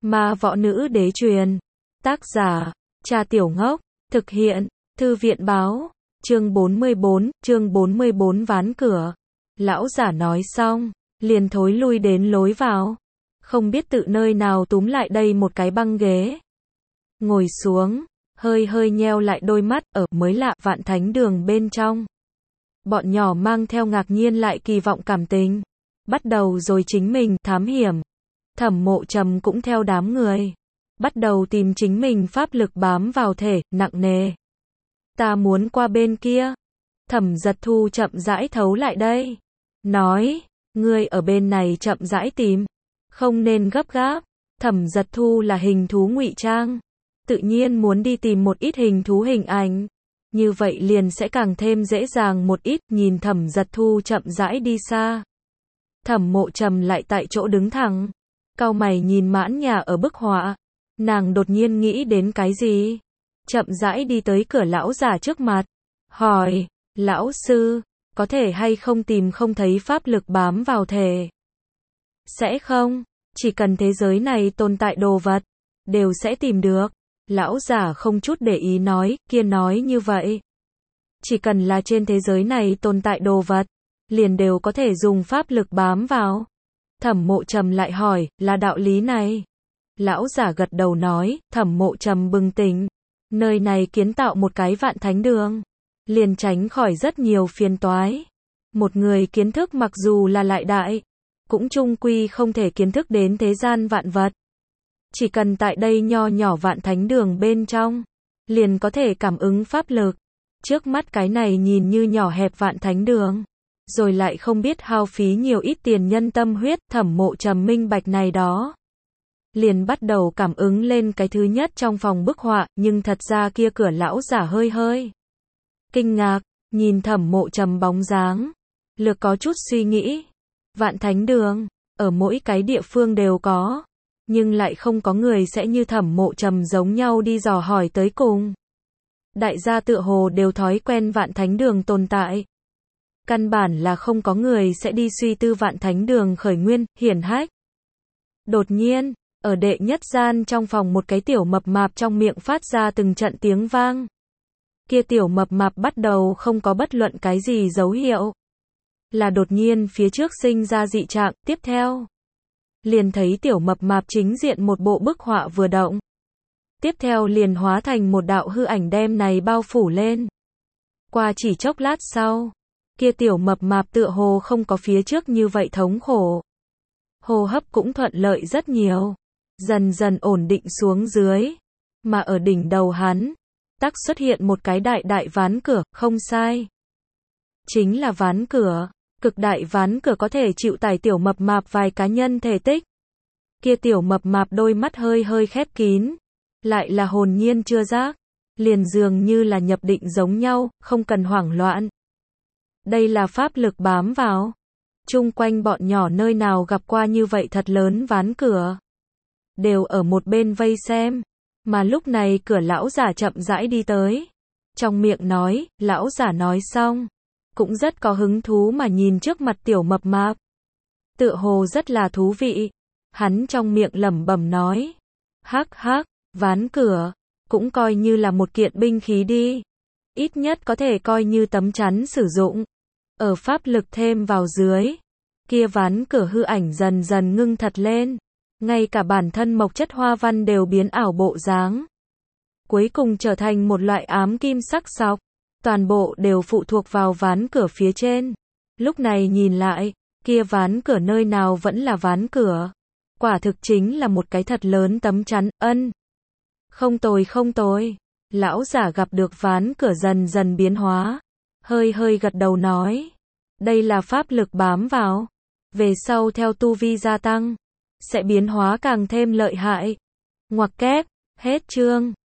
Ma võ nữ đế truyền. Tác giả, Cha Tiểu Ngốc. Thực hiện, Thư viện báo. Chương 44 ván cửa. Lão giả nói xong, liền thối lui đến lối vào. Không biết tự nơi nào túm lại đây một cái băng ghế. Ngồi xuống, hơi nheo lại đôi mắt ở mới lạ Vạn Thánh Đường bên trong. Bọn nhỏ mang theo ngạc nhiên lại kỳ vọng cảm tình. Bắt đầu rồi chính mình thám hiểm. Thẩm Mộ Trầm cũng theo đám người. Bắt đầu tìm chính mình pháp lực bám vào thể, nặng nề. Ta muốn qua bên kia. Thẩm Giật Thu chậm rãi thấu lại đây. Nói, ngươi ở bên này chậm rãi tìm. Không nên gấp gáp. Thẩm Giật Thu là hình thú ngụy trang. Tự nhiên muốn đi tìm một ít hình thú hình ảnh. Như vậy liền sẽ càng thêm dễ dàng một ít. Nhìn Thẩm Giật Thu chậm rãi đi xa. Thẩm Mộ Trầm lại tại chỗ đứng thẳng. Cau mày nhìn mãn nhà ở bức họa. Nàng đột nhiên nghĩ đến cái gì? Chậm rãi đi tới cửa lão giả trước mặt. Hỏi, lão sư, có thể hay không tìm không thấy pháp lực bám vào thể? Sẽ không, chỉ cần thế giới này tồn tại đồ vật, đều sẽ tìm được. Lão giả không chút để ý nói, kia nói như vậy. Chỉ cần là trên thế giới này tồn tại đồ vật, liền đều có thể dùng pháp lực bám vào. Thẩm Mộ Trầm lại hỏi, là đạo lý này? Lão giả gật đầu nói, Thẩm Mộ Trầm bừng tỉnh. Nơi này kiến tạo một cái Vạn Thánh Đường, liền tránh khỏi rất nhiều phiền toái. Một người kiến thức mặc dù là lại đại, cũng chung quy không thể kiến thức đến thế gian vạn vật. Chỉ cần tại đây nho nhỏ Vạn Thánh Đường bên trong, liền có thể cảm ứng pháp lực. Trước mắt cái này nhìn như nhỏ hẹp Vạn Thánh Đường, rồi lại không biết hao phí nhiều ít tiền nhân tâm huyết. Thẩm Mộ Trầm minh bạch này đó. Liền bắt đầu cảm ứng lên cái thứ nhất trong phòng bức họa, nhưng thật ra kia cửa lão giả hơi kinh ngạc, nhìn Thẩm Mộ Trầm bóng dáng, lược có chút suy nghĩ. Vạn Thánh Đường, ở mỗi cái địa phương đều có, nhưng lại không có người sẽ như Thẩm Mộ Trầm giống nhau đi dò hỏi tới cùng. Đại gia tựa hồ đều thói quen Vạn Thánh Đường tồn tại. Căn bản là không có người sẽ đi suy tư Vạn Thánh Đường khởi nguyên, hiển hách. Đột nhiên, ở đệ nhất gian trong phòng một cái tiểu mập mạp trong miệng phát ra từng trận tiếng vang. Kia tiểu mập mạp bắt đầu không có bất luận cái gì dấu hiệu. Là đột nhiên phía trước sinh ra dị trạng, tiếp theo. Liền thấy tiểu mập mạp chính diện một bộ bức họa vừa động. Tiếp theo liền hóa thành một đạo hư ảnh đem này bao phủ lên. Qua chỉ chốc lát sau, kia tiểu mập mạp tựa hồ không có phía trước như vậy thống khổ. Hô hấp cũng thuận lợi rất nhiều. Dần dần ổn định xuống dưới. Mà ở đỉnh đầu hắn, tắc xuất hiện một cái đại ván cửa, không sai. Chính là ván cửa. Cực đại ván cửa có thể chịu tải tiểu mập mạp vài cá nhân thể tích. Kia tiểu mập mạp đôi mắt hơi khép kín. Lại là hồn nhiên chưa giác. Liền dường như là nhập định giống nhau, không cần hoảng loạn. Đây là pháp lực bám vào. Chung quanh bọn nhỏ nơi nào gặp qua như vậy thật lớn ván cửa. Đều ở một bên vây xem. Mà lúc này cửa lão giả chậm rãi đi tới. Trong miệng nói, lão giả nói xong. Cũng rất có hứng thú mà nhìn trước mặt tiểu mập mạp. Tựa hồ rất là thú vị. Hắn trong miệng lẩm bẩm nói. Hắc, ván cửa. Cũng coi như là một kiện binh khí đi. Ít nhất có thể coi như tấm chắn sử dụng. Ở pháp lực thêm vào dưới. Kia ván cửa hư ảnh dần dần ngưng thật lên. Ngay cả bản thân mộc chất hoa văn đều biến ảo bộ dáng. Cuối cùng trở thành một loại ám kim sắc sọc. Toàn bộ đều phụ thuộc vào ván cửa phía trên. Lúc này nhìn lại, kia ván cửa nơi nào vẫn là ván cửa. Quả thực chính là một cái thật lớn tấm chắn, Không tồi. Lão giả gặp được ván cửa dần dần biến hóa. Hơi gật đầu nói. Đây là pháp lực bám vào. Về sau theo tu vi gia tăng, sẽ biến hóa càng thêm lợi hại. Ngoặc kép, hết chương.